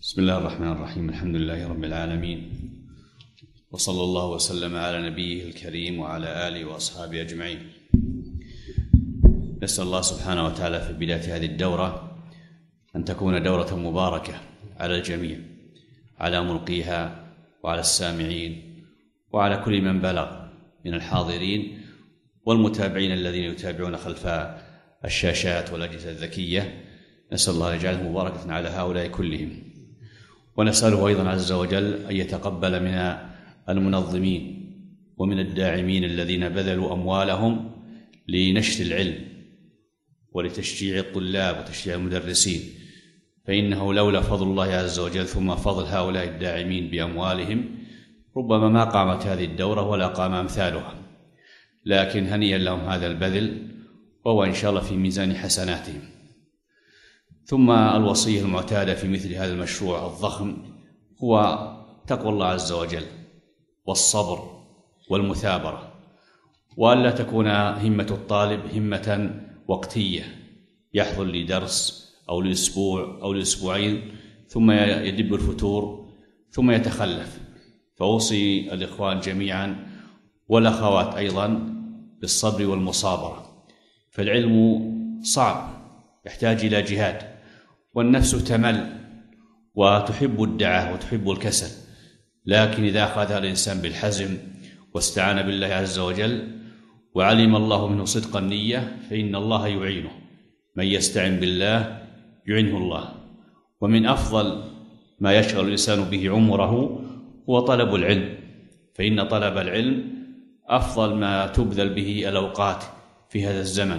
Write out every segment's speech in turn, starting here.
بسم الله الرحمن الرحيم. الحمد لله رب العالمين، وصلى الله وسلم على نبيه الكريم وعلى آله وأصحابه أجمعين. نسأل الله سبحانه وتعالى في بداية هذه الدورة أن تكون دورة مباركة على الجميع، على ملقيها وعلى السامعين وعلى كل من بلغ من الحاضرين والمتابعين الذين يتابعون خلف الشاشات والأجهزة الذكية. نسأل الله يجعله مباركة على هؤلاء كلهم، ونسأله أيضا عز وجل أن يتقبل من المنظمين ومن الداعمين الذين بذلوا أموالهم لنشر العلم ولتشجيع الطلاب وتشجيع المدرسين، فإنه لولا فضل الله عز وجل ثم فضل هؤلاء الداعمين بأموالهم ربما ما قامت هذه الدورة ولا قام أمثالها. لكن هنيئا لهم هذا البذل، وهو إن شاء الله في ميزان حسناتهم. ثم الوصية المعتادة في مثل هذا المشروع الضخم هو تقوى الله عز وجل والصبر والمثابرة، وألا تكون همة الطالب همة وقتية يحضر لدرس أو لأسبوع أو لأسبوعين ثم يدب الفتور ثم يتخلف. فأوصي الإخوان جميعا والأخوات أيضا بالصبر والمصابرة، فالعلم صعب يحتاج إلى جهاد، والنفس تمل وتحب الدعة وتحب الكسل، لكن إذا أخذها الإنسان بالحزم واستعان بالله عز وجل وعلم الله منه صدق النية فإن الله يعينه. من يستعن بالله يعينه الله. ومن أفضل ما يشغل الإنسان به عمره هو طلب العلم، فإن طلب العلم أفضل ما تبذل به الأوقات في هذا الزمن.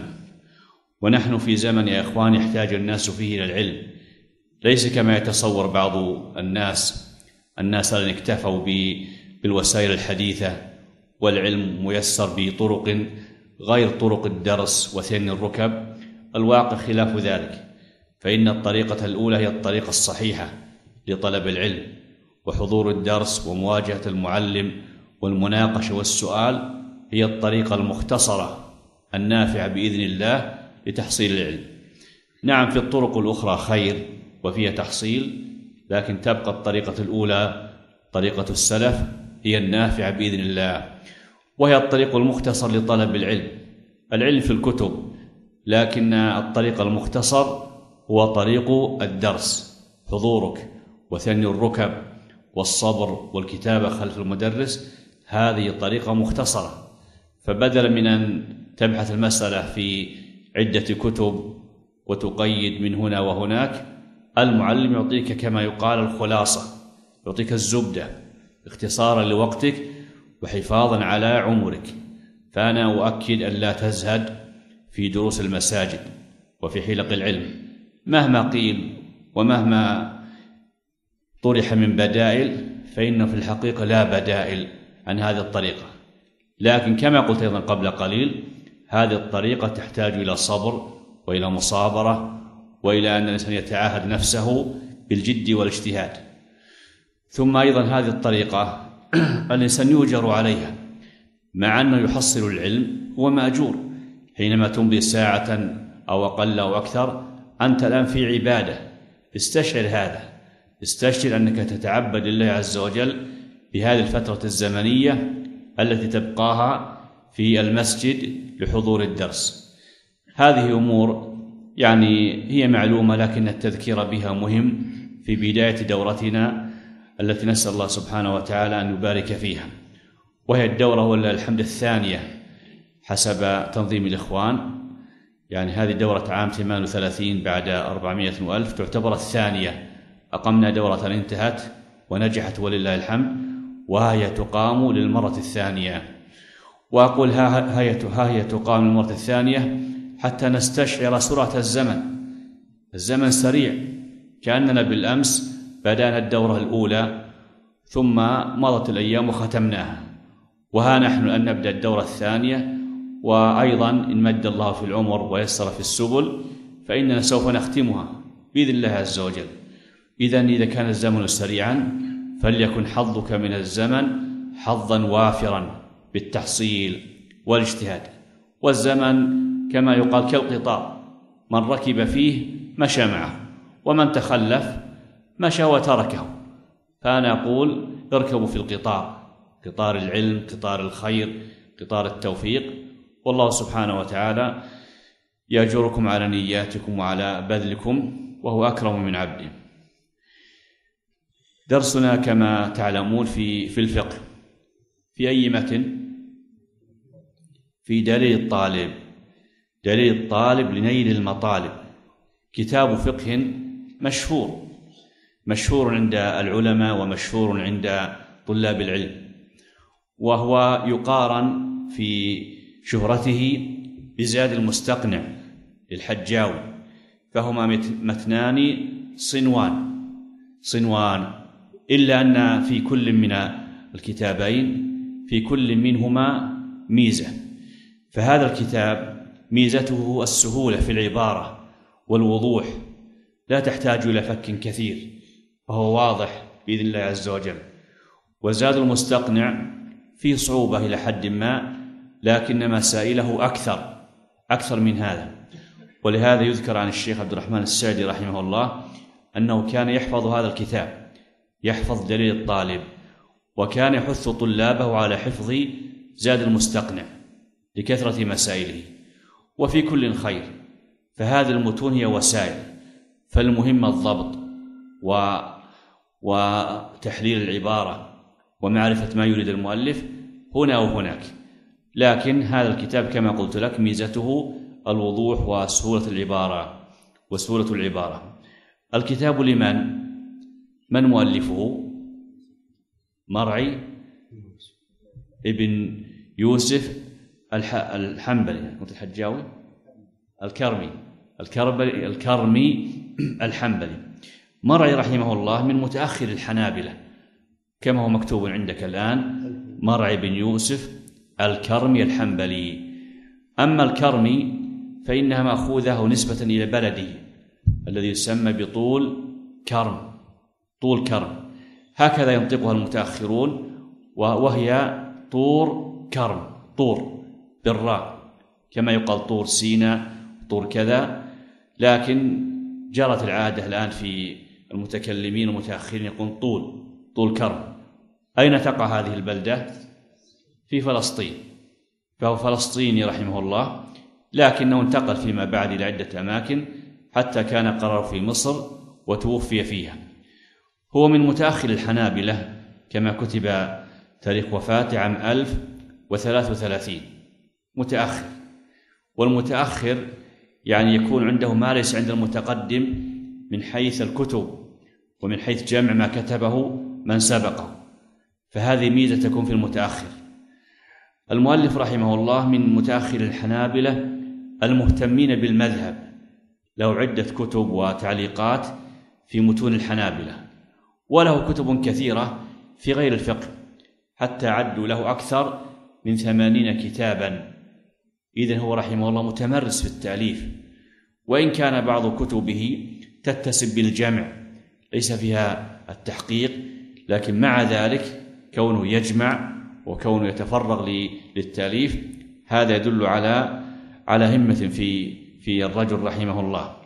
ونحن في زمن يا إخوان يحتاج الناس فيه إلى العلم، ليس كما يتصور بعض الناس الذين اكتفوا بالوسائل الحديثة والعلم ميسر بطرق غير طرق الدرس وثني الركب. الواقع خلاف ذلك، فإن الطريقة الأولى هي الطريقة الصحيحة لطلب العلم، وحضور الدرس ومواجهة المعلم والمناقشة والسؤال هي الطريقة المختصرة النافعة بإذن الله لتحصيل العلم. نعم، في الطرق الأخرى خير وفيها تحصيل، لكن تبقى الطريقة الأولى طريقة السلف هي النافعة بإذن الله، وهي الطريق المختصر لطلب العلم. العلم في الكتب، لكن الطريق المختصر هو طريق الدرس، حضورك وثني الركب والصبر والكتابة خلف المدرس، هذه طريقة مختصرة. فبدلا من أن تبحث المسألة في عدة كتب وتقيد من هنا وهناك، المعلم يعطيك كما يقال الخلاصة، يعطيك الزبدة اختصارا لوقتك وحفاظا على عمرك. فأنا أؤكد أن لا تزهد في دروس المساجد وفي حلق العلم، مهما قيل ومهما طرح من بدائل، فإن في الحقيقة لا بدائل عن هذه الطريقة. لكن كما قلت أيضا قبل قليل، هذه الطريقة تحتاج إلى صبر وإلى مصابرة وإلى أن الإنسان يتعاهد نفسه بالجد والاجتهاد. ثم أيضا هذه الطريقة الإنسان يؤجر عليها، مع أنه يحصل العلم هو مأجور. حينما تمضي ساعة أو أقل أو أكثر، أنت الآن في عبادة. استشعر هذا، استشعر أنك تتعبد لله عز وجل بهذه الفترة الزمنية التي تبقاها في المسجد لحضور الدرس. هذه أمور يعني هي معلومة، لكن التذكير بها مهم في بداية دورتنا التي نسأل الله سبحانه وتعالى أن يبارك فيها، وهي الدورة ولله الحمد الثانية حسب تنظيم الإخوان. يعني هذه دورة عام 38 بعد 400,000 تعتبر الثانية. أقمنا دورة انتهت ونجحت ولله الحمد، وهي تقام للمرة الثانية. وأقول ها هي تقام للمرة الثانية حتى نستشعر سرعة الزمن. الزمن سريع، كأننا بالأمس بدأنا الدورة الأولى ثم مضت الأيام وختمناها، وها نحن أن نبدأ الدورة الثانية، وأيضا إن مد الله في العمر ويسر في السبل فإننا سوف نختمها بإذن الله عز وجل. إذا كان الزمن سريعا فليكن حظك من الزمن حظا وافرا بالتحصيل والاجتهاد. والزمن كما يقال كالقطار، من ركب فيه مشى معه، ومن تخلف ما شاء وتركه. فأنا أقول اركبوا في القطار، قطار العلم، قطار الخير، قطار التوفيق، والله سبحانه وتعالى يأجركم على نياتكم وعلى بذلكم، وهو أكرم من عبده. درسنا كما تعلمون في الفقه، في أي متن؟ في دليل الطالب، دليل الطالب لنيل المطالب، كتاب فقه مشهور عند العلماء ومشهور عند طلاب العلم، وهو يقارن في شهرته بزاد المستقنع للحجاوي، فهما متنان صنوان، إلا أن في كل من الكتابين في كل منهما ميزة. فهذا الكتاب ميزته السهولة في العبارة والوضوح، لا تحتاج إلى فك كثير، فهو واضح بإذن الله عز وجل. وزاد المستقنع فيه صعوبة إلى حد ما، لكن مسائله أكثر من هذا. ولهذا يذكر عن الشيخ عبد الرحمن السعدي رحمه الله أنه كان يحفظ هذا الكتاب، يحفظ دليل الطالب، وكان يحث طلابه على حفظ زاد المستقنع لكثرة مسائله. وفي كل خير، فهذه المتون هي وسائل، فالمهم الضبط وتحليل العبارة ومعرفة ما يريد المؤلف هنا وهناك. لكن هذا الكتاب كما قلت لك ميزته الوضوح وسهولة العبارة. الكتاب لمن؟ من مؤلفه؟ مرعي ابن يوسف الحنبلي، قلت الحجاوي، الكرمي الحنبلي. مرعي رحمه الله من متأخر الحنابلة كما هو مكتوب عندك الآن، مرعي بن يوسف الكرمي الحنبلي. أما الكرمي فإنها مأخوذة نسبة إلى بلده الذي يسمى بطول كرم، طول كرم، هكذا ينطقها المتأخرون، وهي طور كرم، طور بالراء، كما يقال طور سيناء، طور كذا. لكن جرت العادة الآن في المتكلمين المتأخرين يقول طول كرم. أين تقع هذه البلدة؟ في فلسطين، فهو فلسطيني رحمه الله، لكنه انتقل فيما بعد إلى عدة أماكن حتى كان قرر في مصر وتوفي فيها. هو من متأخر الحنابلة كما كتب تاريخ وفاته عام 1033، متأخر. والمتأخر يعني يكون عنده ما ليس عند المتقدم من حيث الكتب ومن حيث جمع ما كتبه من سبقه، فهذه ميزة تكون في المتأخر. المؤلف رحمه الله من متأخر الحنابلة المهتمين بالمذهب، له عدة كتب وتعليقات في متون الحنابلة، وله كتب كثيرة في غير الفقه، حتى عدوا له أكثر من 80 كتابا. إذن هو رحمه الله متمرس في التأليف، وإن كان بعض كتبه تتسم بالجمع ليس فيها التحقيق، لكن مع ذلك كونه يجمع وكونه يتفرغ للتأليف هذا يدل على همة في الرجل رحمه الله.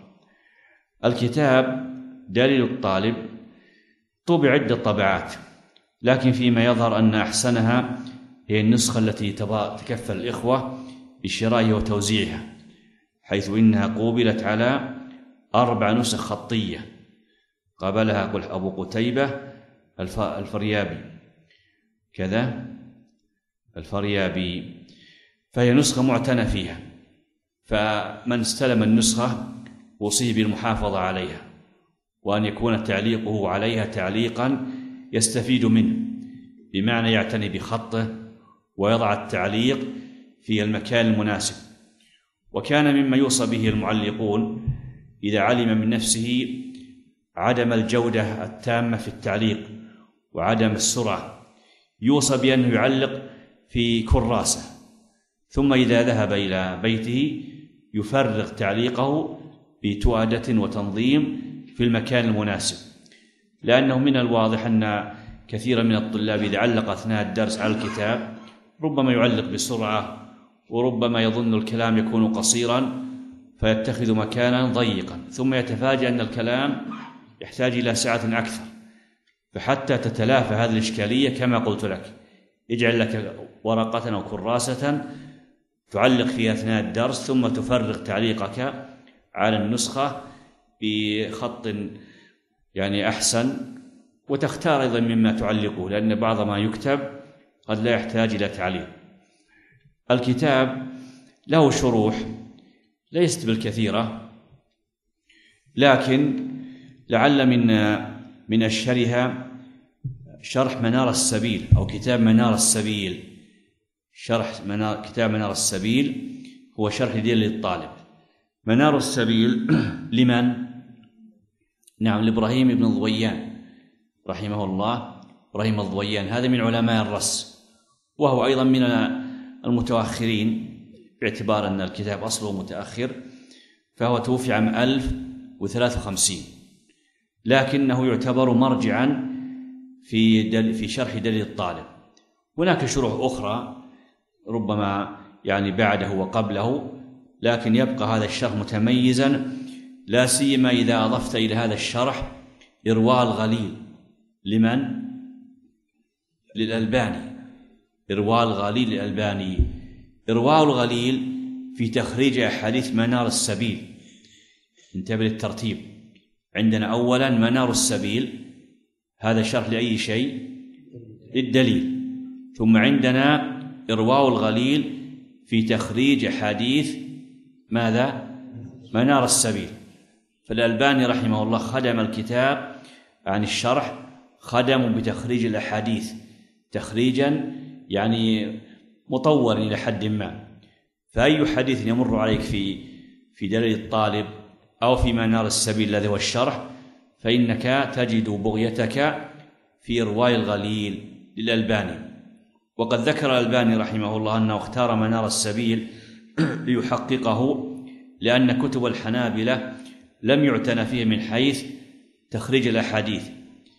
الكتاب دليل الطالب طبع عدة طبعات، لكن فيما يظهر أن أحسنها هي النسخة التي تكفل الإخوة بشرائها وتوزيعها، حيث إنها قوبلت على 4 نسخ خطية، قابلها أبو قتيبة الفريابي كذا الفريابي، فهي نسخة معتنى فيها، فمن استلم النسخة وصيه بالمحافظة عليها، وأن يكون تعليقه عليها تعليقا يستفيد منه، بمعنى يعتني بخطه ويضع التعليق في المكان المناسب. وكان مما يوصى به المعلقون إذا علم من نفسه عدم الجودة التامة في التعليق وعدم السرعة، يوصى بأنه يعلق في كراسة، ثم إذا ذهب إلى بيته يفرغ تعليقه بتؤدة وتنظيم في المكان المناسب، لأنه من الواضح أن كثيرا من الطلاب إذا علق أثناء الدرس على الكتاب ربما يعلق بسرعة، وربما يظن الكلام يكون قصيرا فيتخذ مكانا ضيقا، ثم يتفاجأ أن الكلام يحتاج إلى سعة أكثر. فحتى تتلافى هذه الإشكالية كما قلت لك، اجعل لك ورقة أو كراسة تعلق فيها أثناء الدرس، ثم تفرغ تعليقك على النسخة بخط يعني أحسن، وتختار أيضا مما تعلقه، لأن بعض ما يكتب قد لا يحتاج إلى تعليق. الكتاب له شروح ليست بالكثيرة، لكن لعل من أشهرها شرح منار السبيل أو كتاب منار السبيل. كتاب منار السبيل هو شرح دليل للطالب. منار السبيل لمن؟ نعم، لإبراهيم بن الضويان رحمه الله. إبراهيم الضويان هذا من علماء الرسم، وهو أيضا من المتأخرين باعتبار أن الكتاب أصله متأخر، فهو توفي عام 1053، لكنه يعتبر مرجعا في شرح دليل الطالب. هناك شروح أخرى ربما يعني بعده وقبله، لكن يبقى هذا الشرح متميزا، لا سيما إذا أضفت إلى هذا الشرح إرواء الغليل. لمن؟ للألباني. إرواء الغليل للألباني. إرواء الغليل في تخريج أحاديث منار السبيل. انتبه للترتيب، عندنا أولا منار السبيل، هذا شرح لأي شيء؟ للدليل. ثم عندنا إرواء الغليل في تخريج أحاديث ماذا؟ منار السبيل. فالألباني رحمه الله خدم الكتاب عن الشرح، خدم بتخريج الأحاديث تخريجا يعني مطورا إلى حد ما. فأي حديث يمر عليك في دليل الطالب أو في منار السبيل الذي هو الشرح، فإنك تجد بغيتك في إرواء الغليل للألباني. وقد ذكر الألباني رحمه الله أنه اختار منار السبيل ليحققه، لأن كتب الحنابلة لم يعتنى فيه من حيث تخريج الأحاديث،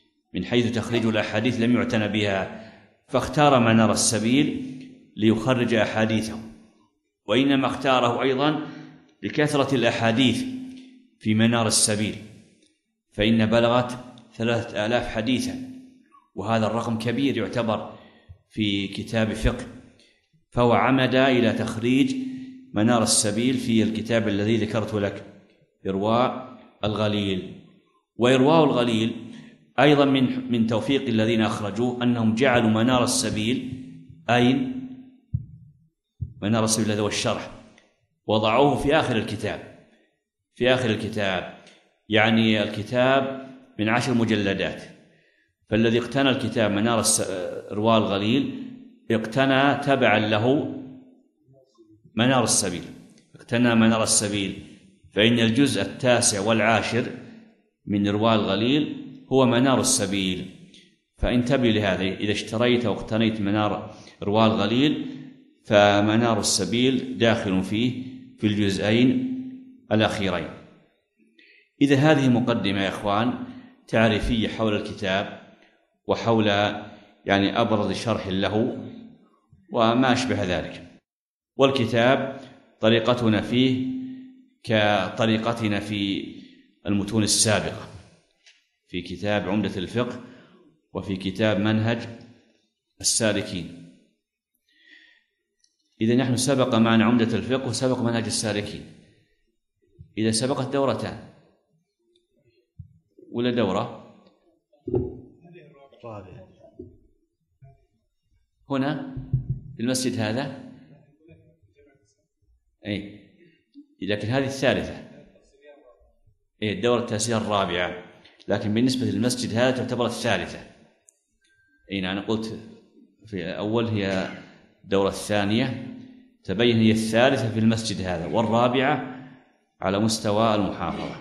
لم يعتنى بها، فاختار منار السبيل ليخرج أحاديثه. وإنما اختاره أيضا لكثرة الأحاديث في منار السبيل، فإن بلغت 3000 حديثا، وهذا الرقم كبير يعتبر في كتاب فقه، فهو عمد إلى تخريج منار السبيل في الكتاب الذي ذكرت لك، إرواء الغليل. وإرواء الغليل أيضا من توفيق الذين أخرجوه أنهم جعلوا منار السبيل، أين؟ منار السبيل الذي هو الشرح، وضعوه في آخر الكتاب، يعني الكتاب من 10 مجلدات. فالذي اقتنى الكتاب منار إرواء الغليل اقتنى تبعا له منار السبيل، فإن الجزء 9 و10 من إرواء الغليل هو منار السبيل. فانتبه لهذا، إذا اشتريت واقتنيت منار إرواء الغليل فمنار السبيل داخل فيه في الجزئين الأخيرين. إذا هذه مقدمة يا إخوان تعريفية حول الكتاب وحول يعني أبرز شرح له وما أشبه ذلك. والكتاب طريقتنا فيه كطريقتنا في المتون السابقة، في كتاب عمدة الفقه وفي كتاب منهج السالكين. إذا نحن سبق معنا عمدة الفقه وسبق منهج السالكين، إذا سبقت دورتان ولا دورة رابعة هنا في المسجد هذا، أي لكن هذه الثالثة، الدورة التاسعة الرابعة، لكن بالنسبة للمسجد هذا تعتبر الثالثة. أنا قلت في الأول هي الدورة الثانية، تبين هي الثالثة في المسجد هذا، والرابعة على مستوى المحافظة.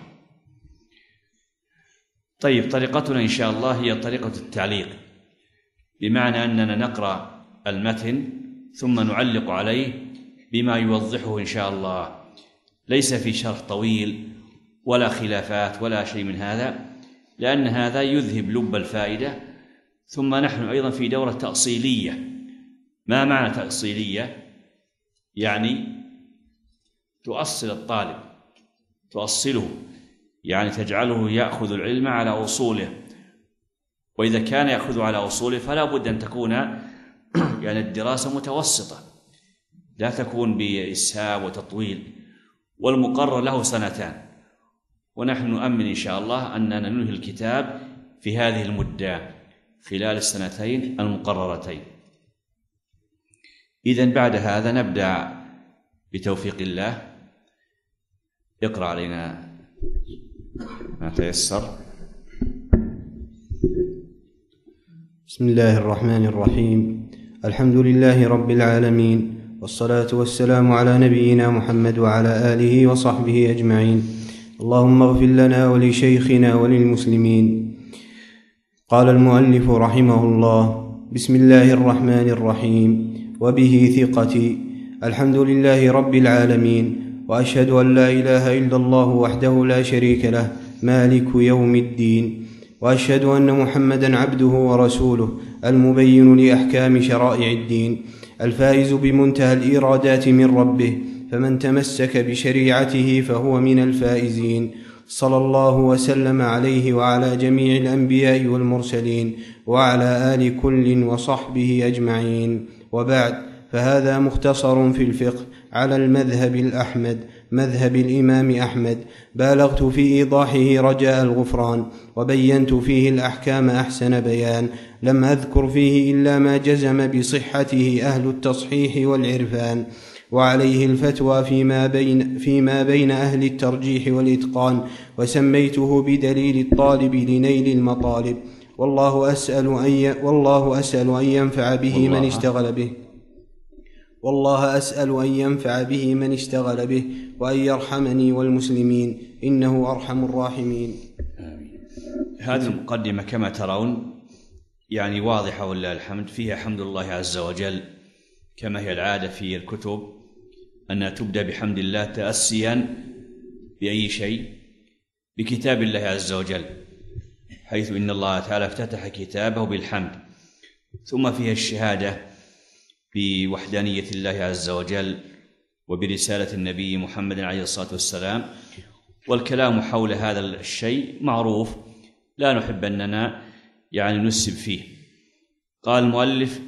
طيب، طريقتنا إن شاء الله هي طريقة التعليق، بمعنى أننا نقرأ المتن ثم نعلق عليه بما يوضحه إن شاء الله، ليس في شرح طويل ولا خلافات ولا شيء من هذا، لأن هذا يذهب لب الفائدة. ثم نحن أيضا في دورة تأصيلية. ما معنى تأصيلية؟ يعني تؤصل الطالب، تؤصله، يعني تجعله يأخذ العلم على أصوله، وإذا كان يأخذ على أصوله فلا بد أن تكون يعني الدراسة متوسطة، لا تكون بإسهاب وتطويل، والمقرر له 2 ونحن نؤمن إن شاء الله أننا ننهي الكتاب في هذه المدة خلال 2 المقررتين. إذن بعد هذا نبدأ بتوفيق الله. اقرأ علينا ما تيسر. بسم الله الرحمن الرحيم. الحمد لله رب العالمين، والصلاة والسلام على نبينا محمد وعلى آله وصحبه أجمعين. اللهم اغفر لنا ولشيخنا وللمسلمين. قال المؤلف رحمه الله: بسم الله الرحمن الرحيم. وبه ثقتي. الحمد لله رب العالمين، وأشهد أن لا إله إلا الله وحده لا شريك له مالك يوم الدين، وأشهد أن محمدا عبده ورسوله المبين لأحكام شرائع الدين، الفائز بمنتهى الإيرادات من ربه، فمن تمسك بشريعته فهو من الفائزين. صلى الله وسلم عليه وعلى جميع الأنبياء والمرسلين وعلى آل كل وصحبه أجمعين. وبعد، فهذا مختصر في الفقه على المذهب الأحمد، مذهب الإمام أحمد. بالغت في إيضاحه رجاء الغفران، وبينت فيه الأحكام أحسن بيان. لم أذكر فيه إلا ما جزم بصحته أهل التصحيح والعرفان، وعليه الفتوى فيما بين أهل الترجيح والإتقان، وسميته بدليل الطالب لنيل المطالب. والله أسأل أن ينفع به من اشتغل به، والله أسأل أن ينفع به من اشتغل به، وأن يرحمني والمسلمين، إنه أرحم الراحمين. آمين. هذه المقدمة كما ترون يعني واضحة ولله الحمد، فيها حمد الله عز وجل كما هي العادة في الكتب أنها تبدأ بحمد الله تأسيا بأي شيء، بكتاب الله عز وجل، حيث إن الله تعالى افتتح كتابه بالحمد، ثم فيها الشهادة بوحدانية الله عز وجل وبرسالة النبي محمد عليه الصلاة والسلام. والكلام حول هذا الشيء معروف، لا نحب أننا يعني نسب فيه. قال المؤلف: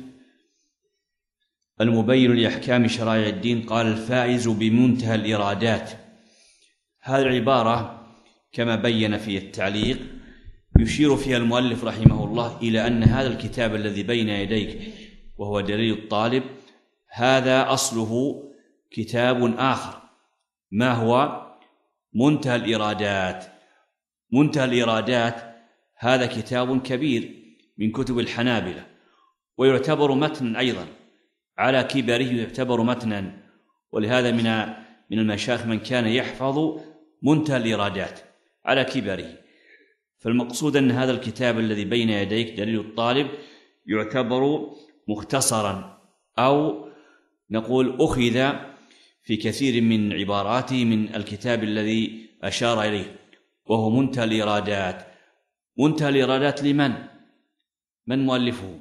المبين لأحكام شرائع الدين، قال: الفائز بمنتهى الإرادات. هذه العبارة كما بين في التعليق يشير فيها المؤلف رحمه الله إلى أن هذا الكتاب الذي بين يديك وهو دليل الطالب، هذا أصله كتاب آخر. ما هو؟ منتهى الإرادات. منتهى الإرادات هذا كتاب كبير من كتب الحنابلة، ويعتبر متنا أيضا، على كبره يعتبر متنا، ولهذا من المشايخ من كان يحفظ منتهى الإرادات على كبره. فالمقصود أن هذا الكتاب الذي بين يديك دليل الطالب يعتبر مختصرا، أو نقول أخذ في كثير من عباراته من الكتاب الذي أشار إليه، وهو منتهى الإرادات. منتهى الإرادات لمن؟ من مؤلفه؟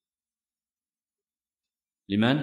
لمن؟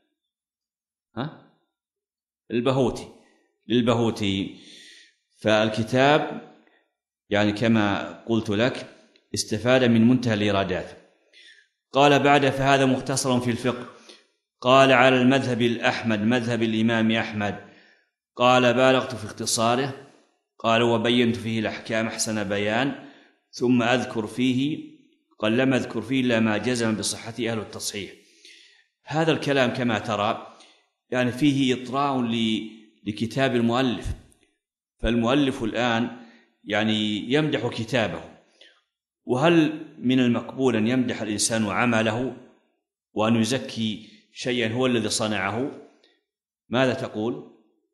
البهوتي، للبهوتي. فالكتاب يعني كما قلت لك استفاد من منتهى الإرادات. قال بعد: فهذا مختصر في الفقه. قال: على المذهب الأحمد، مذهب الإمام أحمد. قال: بالغت في اختصاره. قال: وبينت فيه الأحكام أحسن بيان. ثم أذكر فيه، قال: لم أذكر فيه إلا ما جزم بصحته أهل التصحيح. هذا الكلام كما ترى يعني فيه إطراء لكتاب المؤلف. فالمؤلف الآن يعني يمدح كتابه، وهل من المقبول أن يمدح الإنسان عمله وأن يزكي شيئا هو الذي صنعه؟ ماذا تقول؟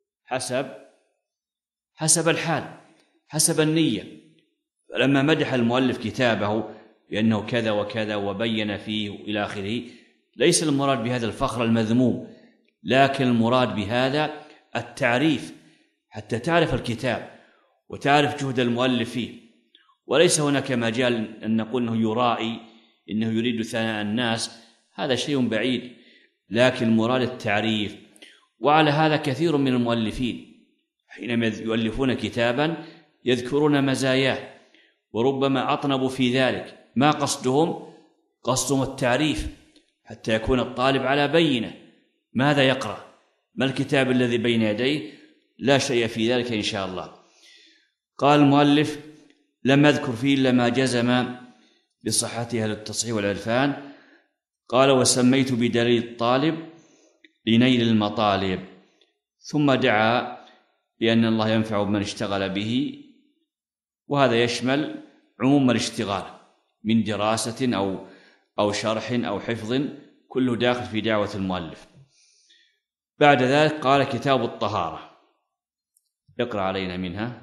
حسب الحال، حسب النية. فلما مدح المؤلف كتابه بأنه كذا وكذا وبين فيه إلى آخره، ليس المراد بهذا الفخر المذموم، لكن المراد بهذا التعريف، حتى تعرف الكتاب وتعرف جهد المؤلف فيه. وليس هناك مجال أن نقول أنه يرائي، إنه يريد ثناء الناس، هذا شيء بعيد، لكن مراد التعريف. وعلى هذا كثير من المؤلفين حينما يؤلفون كتابا يذكرون مزاياه وربما أطنبوا في ذلك، ما قصدهم التعريف حتى يكون الطالب على بينة ماذا يقرأ، ما الكتاب الذي بين يديه، لا شيء في ذلك إن شاء الله. قال المؤلف: لم أذكر فيه إلا ما جزم بصحتها للتصحيح والعرفان. قال: وسميت بدليل الطالب لنيل المطالب. ثم دعا بأن الله ينفع بمن اشتغل به، وهذا يشمل عموم الاشتغال من دراسة أو شرح أو حفظ، كله داخل في دعوة المؤلف. بعد ذلك قال: كتاب الطهارة. اقرأ علينا منها.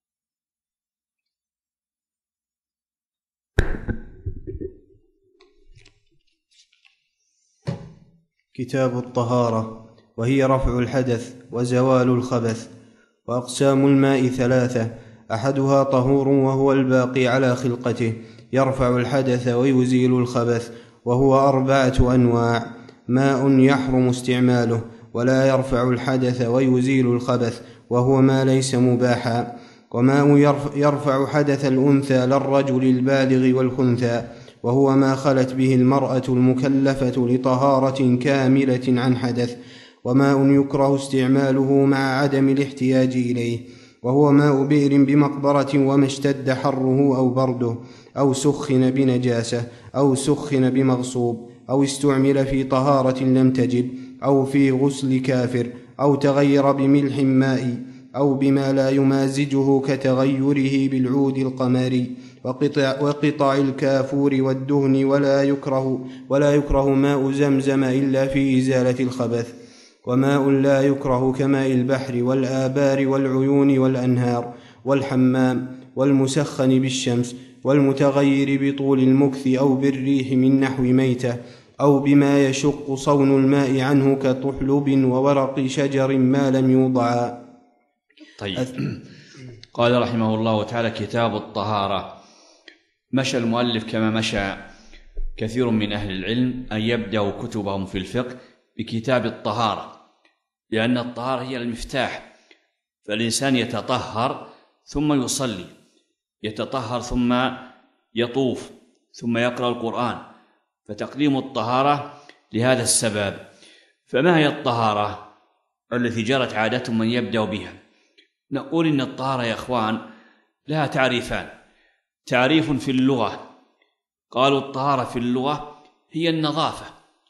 كتاب الطهارة، وهي رفع الحدث وزوال الخبث. وأقسام الماء ثلاثة: أحدها طهور وهو الباقي على خلقته يرفع الحدث ويزيل الخبث، وهو 4 أنواع: ماء يحرم استعماله ولا يرفع الحدث ويزيل الخبث وهو ما ليس مباحا، وماء يرفع حدث الأنثى للرجل البالغ والخنثى وهو ما خلت به المرأة المكلفة لطهارة كاملة عن حدث، وماء يكره استعماله مع عدم الاحتياج إليه وهو ماء بئر بمقبرة وما اشتد حره أو برده أو سخن بنجاسة أو سخن بمغصوب أو استعمل في طهارة لم تجب أو في غسل كافر أو تغير بملح ماء أو بما لا يمازجه كتغيره بالعود القمري وقطع الكافور والدهن، ولا يكره ماء زمزم إلا في إزالة الخبث، وماء لا يكره كماء البحر والآبار والعيون والأنهار والحمام والمسخن بالشمس والمتغير بطول المكث أو بالريح من نحو ميتة أو بما يشق صون الماء عنه كطحلب وورق شجر ما لم يوضع. طيب. قال رحمه الله تعالى: كتاب الطهارة. مشى المؤلف كما مشى كثير من أهل العلم أن يبدأوا كتبهم في الفقه بكتاب الطهارة، لأن الطهارة هي المفتاح، فالإنسان يتطهر ثم يصلي، يتطهر ثم يطوف ثم يقرأ القرآن، فتقديم الطهارة لهذا السبب. فما هي الطهارة التي جرت عادة من يبدأ بها؟ نقول إن الطهارة يا إخوان لها تعريفان: تعريف في اللغة، قالوا الطهارة في اللغة هي النظافة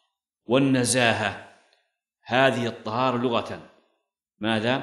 والنزاهة. هذه الطهارة لغة ماذا؟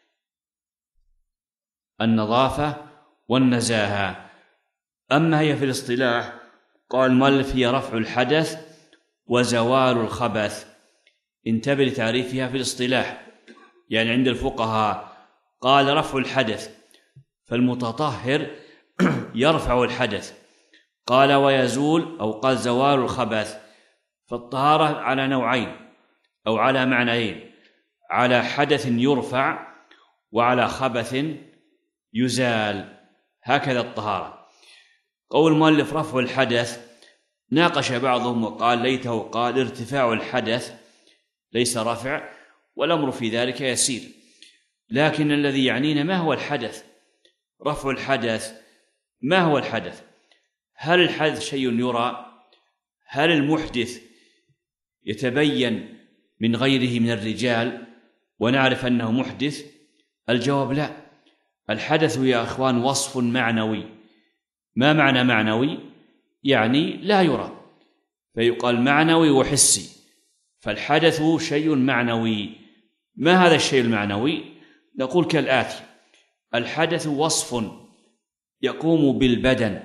النظافة والنزاهة. أما هي في الاصطلاح قال المؤلف: هي رفع الحدث وزوال الخبث. انتبه لتعريفها في الاصطلاح، يعني عند الفقهاء قال رفع الحدث، فالمتطهر يرفع الحدث. قال ويزول أو قال زوال الخبث. فالطهارة على نوعين أو على معنيين: على حدث يرفع وعلى خبث يزال. هكذا الطهارة. قول المؤلف رفع الحدث، ناقش بعضهم وقال ليته قال ارتفاع الحدث ليس رفع، والأمر في ذلك يسير، لكن الذي يعنينا ما هو الحدث؟ رفع الحدث ما هو الحدث؟ هل الحدث شيء يرى؟ هل المحدث يتبين من غيره من الرجال ونعرف أنه محدث؟ الجواب لا. الحدث يا أخوان وصف معنوي. ما معنى معنوي؟ يعني لا يرى، فيقال معنوي وحسي. فالحدث شيء معنوي. ما هذا الشيء المعنوي؟ نقول كالآتي: الحدث وصف يقوم بالبدن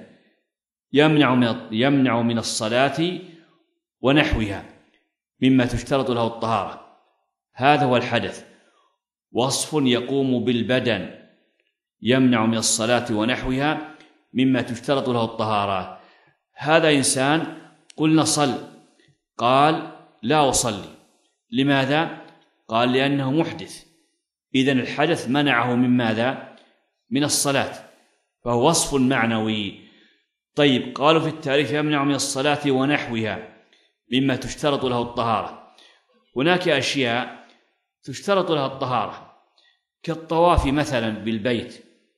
يمنع من الصلاة ونحوها مما تشترط له الطهارة. هذا هو الحدث، وصف يقوم بالبدن يمنع من الصلاة ونحوها مما تشترط له الطهارة. هذا إنسان قلنا صل، قال لا أصلي. لماذا؟ قال لأنه محدث. إذن الحدث منعه من ماذا؟ من الصلاة، فهو وصف معنوي. طيب، قالوا في التعريف يمنع من الصلاة ونحوها مما تشترط له الطهارة. هناك أشياء تشترط لها الطهارة كالطواف مثلا بالبيت،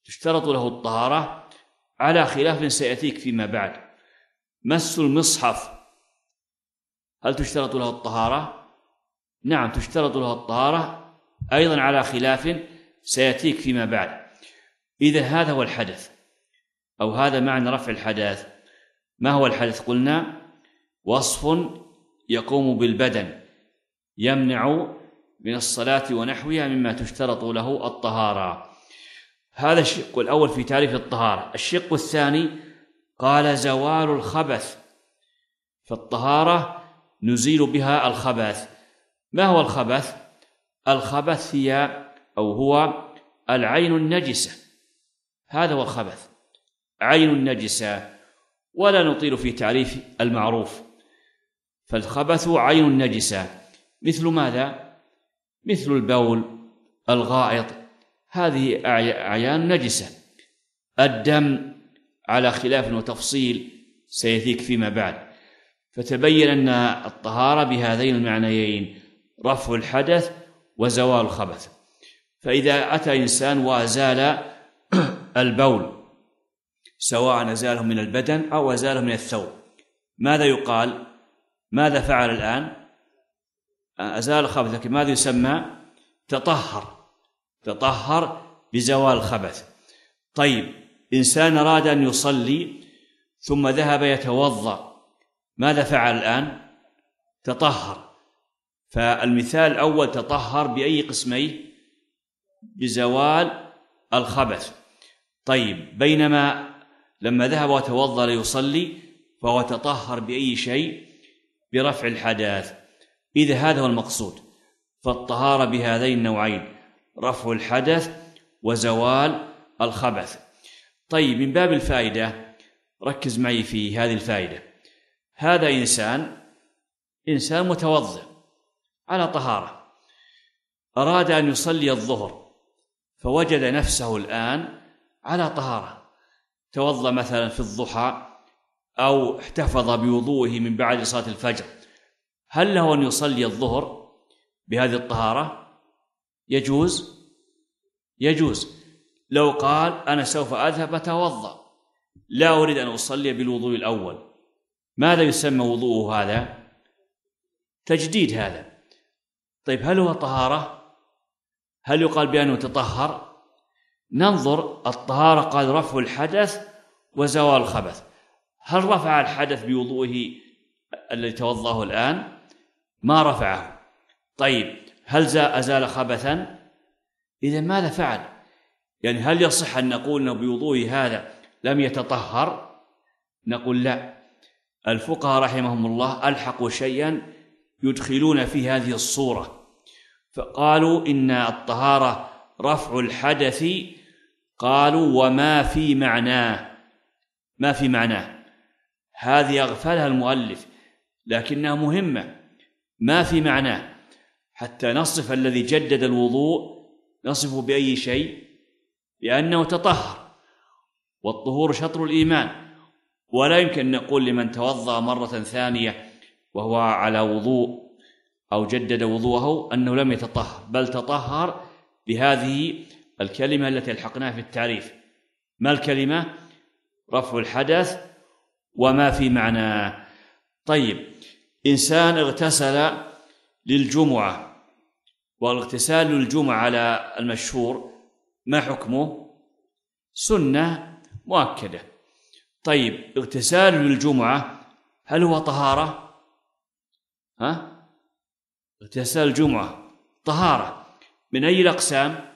تشترط له الطهارة على خلاف سيأتيك فيما بعد. مس المصحف هل تشترط له الطهارة؟ نعم تشترط له الطهارة أيضا على خلاف سيأتيك فيما بعد. إذا هذا هو الحدث، أو هذا معنى رفع الحدث. ما هو الحدث؟ قلنا وصف يقوم بالبدن يمنع من الصلاة ونحوها مما تشترط له الطهارة. هذا الشق الأول في تعريف الطهارة. الشق الثاني قال زوال الخبث، فالطهارة نزيل بها الخبث. ما هو الخبث؟ الخبث هو العين النجسة، هذا هو الخبث، عين النجسة، ولا نطيل في تعريف المعروف. فالخبث عين النجسة مثل ماذا؟ مثل البول، الغائط، هذه أعيان نجسة. الدم على خلاف وتفصيل سيأتيك فيما بعد. فتبين أن الطهارة بهذين المعنيين رفع الحدث وزوال الخبث. فإذا أتى إنسان وأزال البول، سواء أزاله من البدن أو أزاله من الثوب، ماذا يقال؟ ماذا فعل الآن؟ أزال الخبث، لكن ماذا يسمى؟ تطهر بزوال الخبث. طيب إنسان أراد أن يصلي ثم ذهب يتوضأ، ماذا فعل الآن؟ تطهر. فالمثال الأول تطهر بأي قسميه؟ بزوال الخبث. طيب بينما لما ذهب وتوضأ ليصلي فهو تطهر بأي شيء؟ برفع الحدث. إذا هذا هو المقصود. فالطهارة بهذين النوعين رفع الحدث وزوال الخبث. طيب من باب الفائدة ركز معي في هذه الفائدة. هذا إنسان متوضئ على طهارة، أراد أن يصلي الظهر فوجد نفسه الآن على طهارة، توضأ مثلا في الضحى أو احتفظ بوضوءه من بعد صلاة الفجر، هل له أن يصلي الظهر بهذه الطهارة؟ يجوز. لو قال أنا سوف أذهب أتوضأ، لا أريد أن أصلي بالوضوء الأول، ماذا يسمى وضوءه هذا؟ تجديد هذا. طيب هل هو طهارة؟ هل يقال بأنه تطهر؟ ننظر. الطهارة قال رفع الحدث وزوال الخبث. هل رفع الحدث بوضوءه الذي توضأه الآن؟ ما رفعه. طيب هل أزال خبثا؟ إذا ماذا فعل؟ يعني هل يصح أن نقول أنه بوضوءه هذا لم يتطهر؟ نقول لا. الفقهاء رحمهم الله ألحقوا شيئا يدخلون في هذه الصورة، فقالوا إن الطهارة رفع الحدث، قالوا وما في معناه. ما في معناه هذه أغفلها المؤلف لكنها مهمة. ما في معناه حتى نصف الذي جدد الوضوء نصفه بأي شيء؟ لأنه تطهر، والطهور شطر الإيمان، ولا يمكن أن نقول لمن توضأ مرة ثانية وهو على وضوء أو جدد وضوءه أنه لم يتطهر، بل تطهر بهذه الكلمة التي ألحقناها في التعريف. ما الكلمة؟ رفع الحدث وما في معناه. طيب إنسان اغتسل للجمعة، والاغتسال للجمعة على المشهور ما حكمه؟ سنة مؤكدة. طيب اغتسال للجمعة هل هو طهارة؟ اغتسال الجمعة طهارة من أي الأقسام؟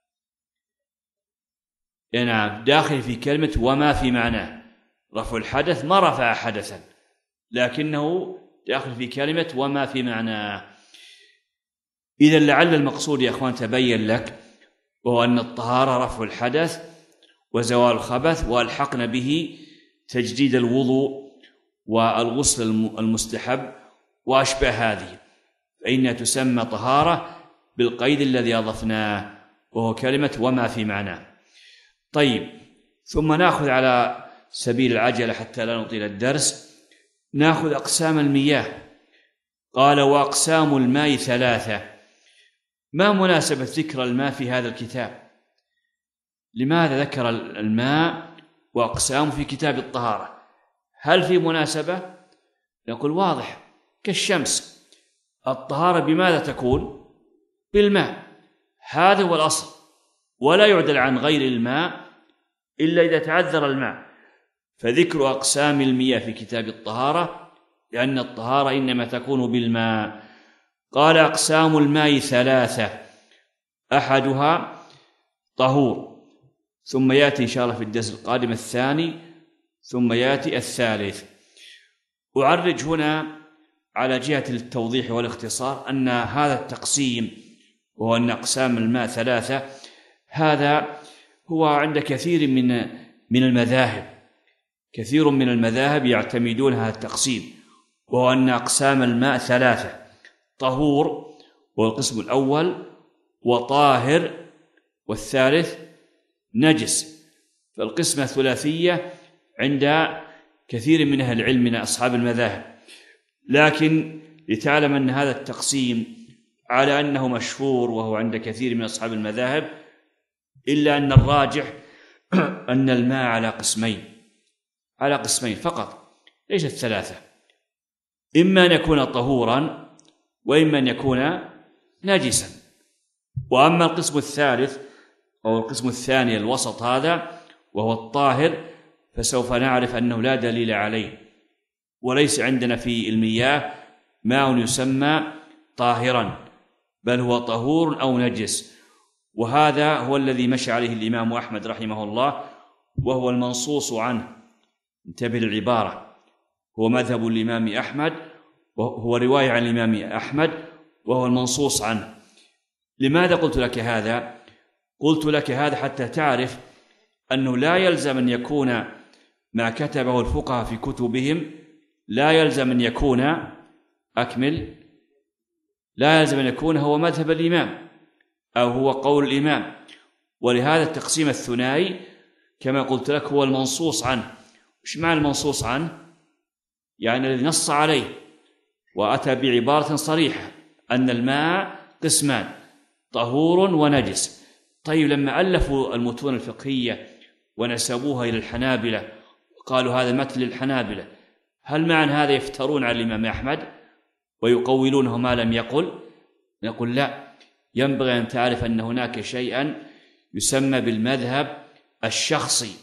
نعم داخل في كلمة وما في معناه. رفع الحدث ما رفع حدثا، لكنه داخل في كلمة وما في معناه. إذا لعل المقصود يا أخوان تبين لك، وهو أن الطهارة رفع الحدث وزوال الخبث، وألحقنا به تجديد الوضوء والغسل المستحب وأشبه هذه، فإنها تسمى طهارة بالقيد الذي أضفناه وهو كلمة وما في معناه. طيب ثم نأخذ على سبيل العجلة حتى لا نطيل الدرس، نأخذ أقسام المياه. قال وأقسام الماء ثلاثة. ما مناسبة ذكر الماء في هذا الكتاب؟ لماذا ذكر الماء وأقسامه في كتاب الطهارة؟ هل في مناسبة؟ نقول واضح كالشمس، الطهارة بماذا تكون؟ بالماء، هذا هو الأصل، ولا يعدل عن غير الماء إلا إذا تعذر الماء. فذكر أقسام المياه في كتاب الطهارة لأن الطهارة إنما تكون بالماء. قال أقسام الماء 3، أحدها طهور، ثم يأتي إن شاء الله في الدرس القادم الثاني، ثم يأتي الثالث. أعرج هنا على جهة التوضيح والاختصار أن هذا التقسيم، وهو أن أقسام الماء 3، هذا هو عند كثير من المذاهب. كثير من المذاهب يعتمدون هذا التقسيم، وهو أن أقسام الماء 3، طهور والقسم الأول، وطاهر والثالث نجس. فالقسمة ثلاثية عند كثير من أهل العلم من أصحاب المذاهب، لكن لتعلم أن هذا التقسيم على أنه مشهور وهو عند كثير من أصحاب المذاهب، إلا أن الراجح أن الماء على قسمين فقط، ليست 3، إما أن يكون طهورا وإما أن يكون نجسا. وأما القسم الثالث أو القسم الثاني الوسط هذا وهو الطاهر، فسوف نعرف أنه لا دليل عليه، وليس عندنا في المياه ماء يسمى طاهرا، بل هو طهور أو نجس. وهذا هو الذي مشى عليه الإمام أحمد رحمه الله، وهو المنصوص عنه. انتبه للعبارة، هو مذهب الإمام أحمد، وهو رواية عن الإمام أحمد، وهو المنصوص عنه. لماذا قلت لك هذا؟ قلت لك هذا حتى تعرف أنه لا يلزم أن يكون ما كتبه الفقهاء في كتبهم، لا يلزم أن يكون لا يلزم أن يكون هو مذهب الإمام أو هو قول الإمام. ولهذا التقسيم الثنائي كما قلت لك هو المنصوص عنه. إيش معنى المنصوص عنه؟ يعني الذي نص عليه وأتى بعبارة صريحة أن الماء قسمان، طهور ونجس. طيب لما ألفوا المتون الفقهية ونسبوها إلى الحنابلة وقالوا هذا متن للحنابلة، هل معنى هذا يفترون على الإمام أحمد ويقولونه ما لم يقل؟ نقول لا، ينبغي أن تعرف أن هناك شيئا يسمى بالمذهب الشخصي،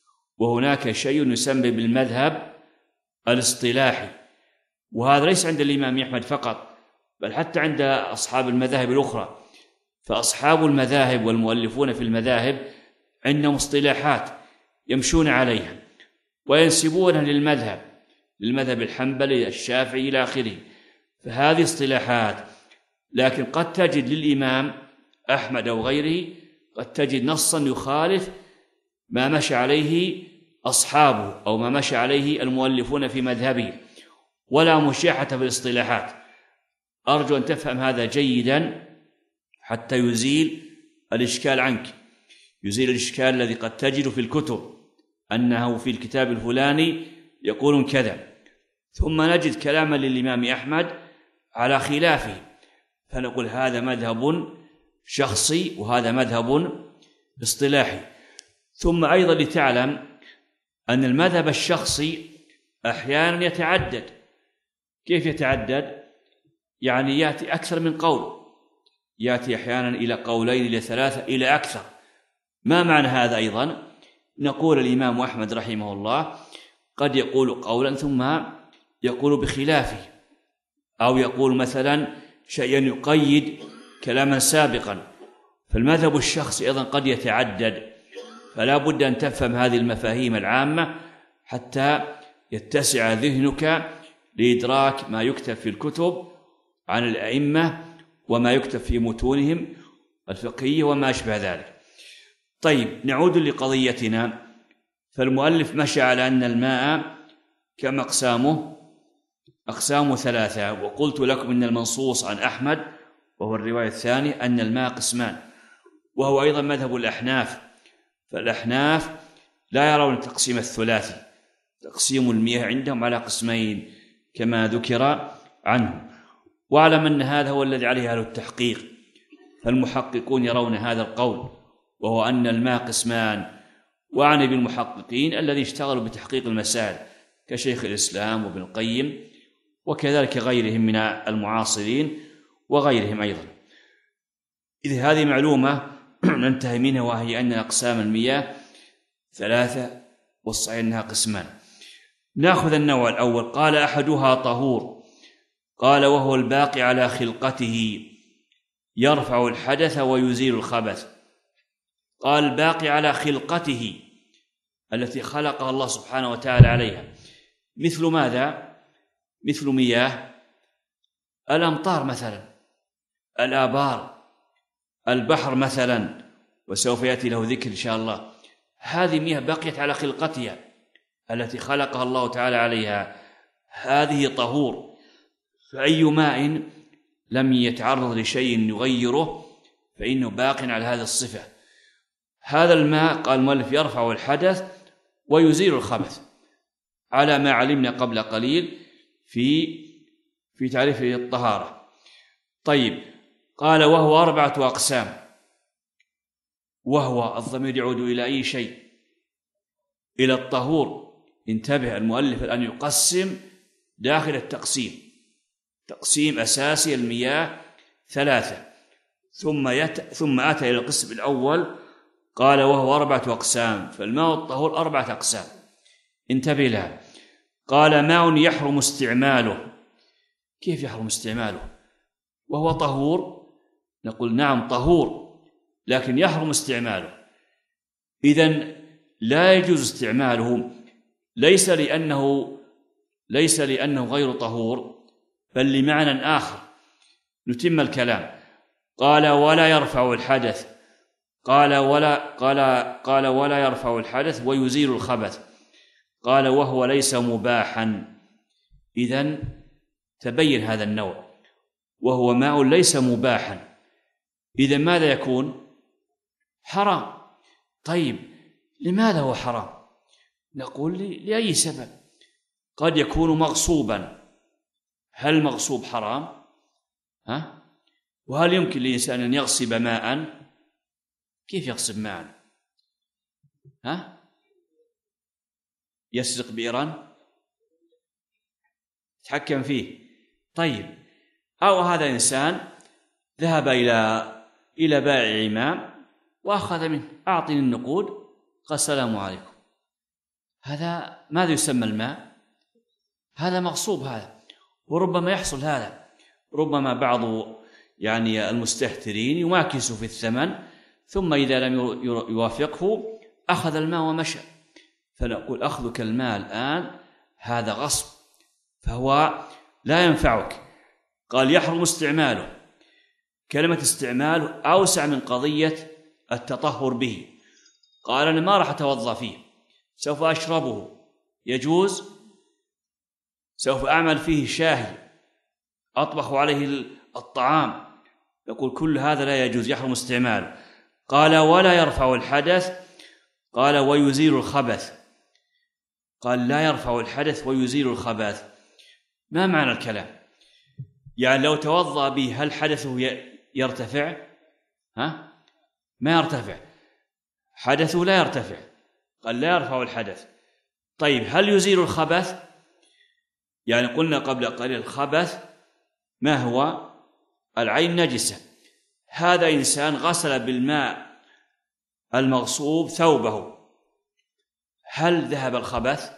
وهناك شيء يسمى بالمذهب الاصطلاحي. وهذا ليس عند الإمام أحمد فقط، بل حتى عند أصحاب المذاهب الأخرى. فأصحاب المذاهب والمؤلفون في المذاهب عندهم اصطلاحات يمشون عليها وينسبونها للمذهب الحنبلي الشافعي إلى آخره. فهذه اصطلاحات، لكن قد تجد للإمام أحمد أو غيره قد تجد نصا يخالف ما مشى عليه أصحابه أو ما مشى عليه المؤلفون في مذهبه، ولا مشاحة في الاصطلاحات. أرجو أن تفهم هذا جيدا حتى يزيل الإشكال عنك، يزيل الإشكال الذي قد تجد في الكتب أنه في الكتاب الفلاني يقولون كذا، ثم نجد كلاما للإمام أحمد على خلافه، فنقول هذا مذهب شخصي وهذا مذهب اصطلاحي. ثم أيضا لتعلم أن المذهب الشخصي أحيانا يتعدد. كيف يتعدد؟ يعني يأتي أكثر من قول، يأتي أحيانا إلى قولين إلى 3 إلى أكثر. ما معنى هذا أيضا؟ نقول الإمام أحمد رحمه الله قد يقول قولا ثم يقول بخلافه، أو يقول مثلا شيئا يقيد كلاما سابقا. فالمذهب الشخصي أيضا قد يتعدد، فلا بد أن تفهم هذه المفاهيم العامة حتى يتسع ذهنك لإدراك ما يكتب في الكتب عن الأئمة وما يكتب في متونهم الفقهية وما أشبه ذلك. طيب نعود لقضيتنا. فالمؤلف مشى على أن الماء كم أقسامه 3، وقلت لكم إن المنصوص عن أحمد وهو الرواية الثانية أن الماء قسمان، وهو أيضا مذهب الأحناف. فالأحناف لا يرون التقسيم الثلاثي، تقسيم المياه عندهم على قسمين كما ذكر عنه. واعلم أن هذا هو الذي عليه أهل التحقيق، فالمحققون يرون هذا القول وهو أن الماء قسمان، وأعني بالمحققين الذي اشتغلوا بتحقيق المسائل كشيخ الإسلام وابن القيم وكذلك غيرهم من المعاصرين وغيرهم أيضا. إذ هذه معلومة ننتهي منها، وهي أن أقسام المياه 3 والصحيح أنها قسمان. نأخذ النوع الأول. قال أحدها طهور، قال وهو الباقي على خلقته يرفع الحدث ويزيل الخبث. قال الباقي على خلقته التي خلقها الله سبحانه وتعالى عليها، مثل ماذا؟ مثل مياه الأمطار مثلا، الآبار، البحر مثلا، وسوف يأتي له ذكر إن شاء الله. هذه مياه بقيت على خلقتها التي خلقها الله تعالى عليها، هذه طهور. فأي ماء لم يتعرض لشيء يغيره فإنه باق على هذه الصفة. هذا الماء قال المؤلف يرفع الحدث ويزيل الخبث، على ما علمنا قبل قليل في تعريف الطهارة. طيب، قال وهو 4 أقسام. وهو الضمير يعود إلى أي شيء؟ إلى الطهور. انتبه المؤلف الآن يقسم داخل التقسيم، تقسيم أساسي المياه 3، ثم أتى إلى القسم الأول قال وهو 4 أقسام. فالماء الطهور 4 أقسام، انتبه لها. قال ماء يحرم استعماله. كيف يحرم استعماله وهو طهور؟ نقول نعم طهور، لكن يحرم استعماله. إذن لا يجوز استعماله، ليس لأنه غير طهور، بل لمعنى آخر. نتم الكلام. قال ولا يرفع الحدث، قال ولا يرفع الحدث ويزيل الخبث. قال وهو ليس مباحا. إذن تبين هذا النوع، وهو ماء ليس مباحا. إذن ماذا يكون؟ حرام. طيب لماذا هو حرام؟ نقول لأي سبب. قد يكون مغصوبا. هل المغصوب حرام؟ وهل يمكن للإنسان أن يغصب ماء؟ كيف يغصب ماء؟ يسرق بئرا يتحكم فيه. طيب، أو هذا إنسان ذهب إلى بائع ماء وأخذ منه، أعطني النقود، قال السلام عليكم. هذا ماذا يسمى الماء؟ هذا مغصوب. هذا وربما يحصل هذا، ربما بعض المستهترين يماكس في الثمن، ثم إذا لم يوافقه أخذ الماء ومشى. فنقول أخذك الماء الآن هذا غصب، فهو لا ينفعك. قال يحرم استعماله. كلمة استعماله أوسع من قضية التطهر به. قال أنا ما راح أتوضأ فيه، سوف أشربه، يجوز. سوف أعمل فيه شاهي، أطبخ عليه الطعام، يقول كل هذا لا يجوز، يحرم استعماله. قال ولا يرفع الحدث. قال ويزيل الخبث. قال لا يرفع الحدث ويزيل الخبث. ما معنى الكلام؟ يعني لو توضأ به هل حدثه يرتفع؟ ما يرتفع، حدثه لا يرتفع. قال لا يرفع الحدث. طيب هل يزيل الخبث؟ يعني قلنا قبل قليل الخبث ما هو؟ العين نجسة. هذا إنسان غسل بالماء المغصوب ثوبه، هل ذهب الخبث؟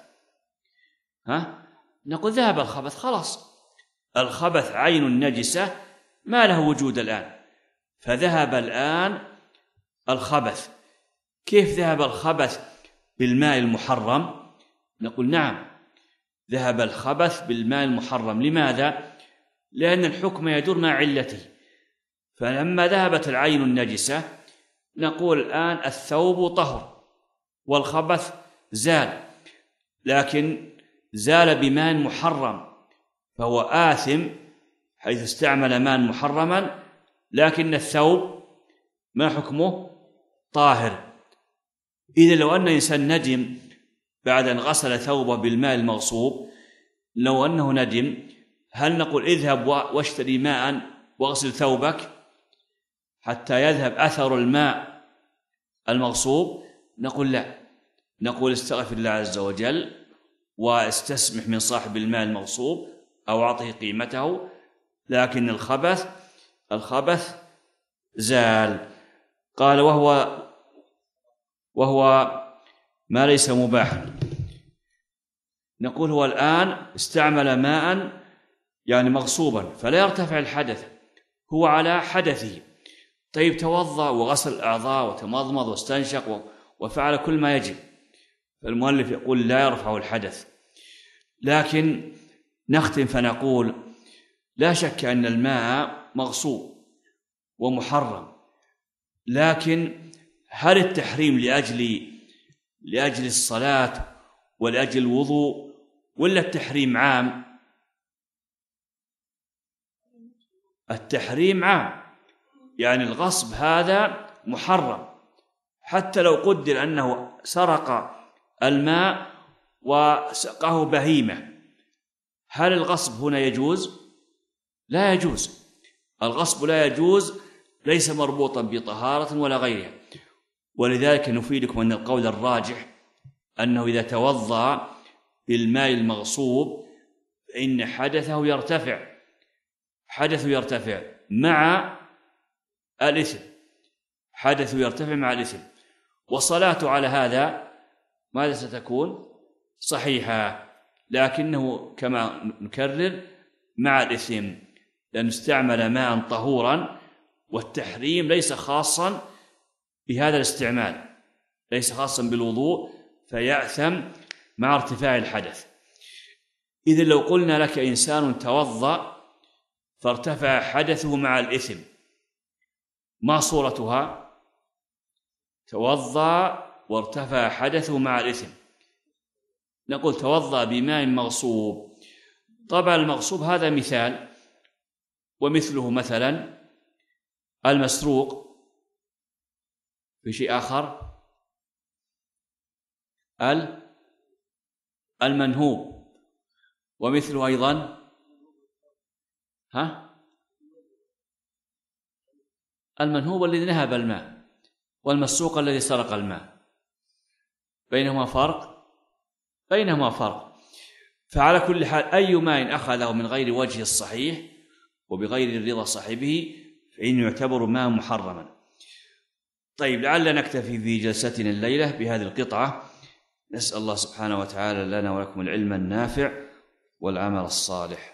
نقول ذهب الخبث، خلاص الخبث عين نجسة ما له وجود الآن، فذهب الآن الخبث. كيف ذهب الخبث بالماء المحرم؟ نقول نعم ذهب الخبث بالماء المحرم. لماذا؟ لأن الحكم يدور مع علته. فلما ذهبت العين النجسة نقول الآن الثوب طهر والخبث زال، لكن زال بماء محرم، فهو آثم حيث استعمل ماء محرما، لكن الثوب ما حكمه؟ طاهر. إذا لو أن إنسان ندم بعد أن غسل ثوبه بالماء المغصوب، لو أنه ندم، هل نقول اذهب واشتري ماء واغسل ثوبك حتى يذهب أثر الماء المغصوب؟ نقول لا، نقول استغفر الله عز وجل واستسمح من صاحب المال المغصوب أو أعطه قيمته، لكن الخبث زال. قال وهو ما ليس مباحا. نقول هو الآن استعمل ماء يعني مغصوبا فلا يرتفع الحدث، هو على حدثه. طيب توضأ وغسل الأعضاء وتمضمض واستنشق وفعل كل ما يجب، فالمؤلف يقول لا يرفع الحدث. لكن نختم فنقول لا شك أن الماء مغصوب ومحرم، لكن هل التحريم لأجل الصلاة ولأجل الوضوء ولا التحريم عام؟ التحريم عام، يعني الغصب هذا محرم حتى لو قدر أنه سرق الماء وسقه بهيمة، هل الغصب هنا يجوز؟ لا يجوز. الغصب لا يجوز، ليس مربوطا بطهارة ولا غيرها. ولذلك نفيدكم أن القول الراجح أنه إذا توضأ بالماء المغصوب فإن حدثه يرتفع مع الإثم، حدثه يرتفع مع الإثم، وصلاته على هذا ماذا ستكون؟ صحيحة، لكنه كما نكرر مع الإثم، لأنه استعمل ماء طهورا، والتحريم ليس خاصا بهذا الاستعمال، ليس خاصا بالوضوء، فيأثم مع ارتفاع الحدث. إذن لو قلنا لك إنسان توضأ فارتفع حدثه مع الإثم، ما صورتها؟ توضأ وارتفع حدثه مع الإثم، نقول توضأ بماء مغصوب. طبعا المغصوب هذا مثال، ومثله مثلا المسروق. في شيء آخر؟ المنهوب، ومثله أيضا المنهوب الذي نهب الماء، والمسروق الذي سرق الماء، بينهما فرق. فعلى كل حال أي ماء أخذه من غير وجه الصحيح وبغير رضا صاحبه فإنه يعتبر ماء محرما. طيب، لعلنا نكتفي في جلستنا الليلة بهذه القطعة. نسأل الله سبحانه وتعالى لنا ولكم العلم النافع والعمل الصالح.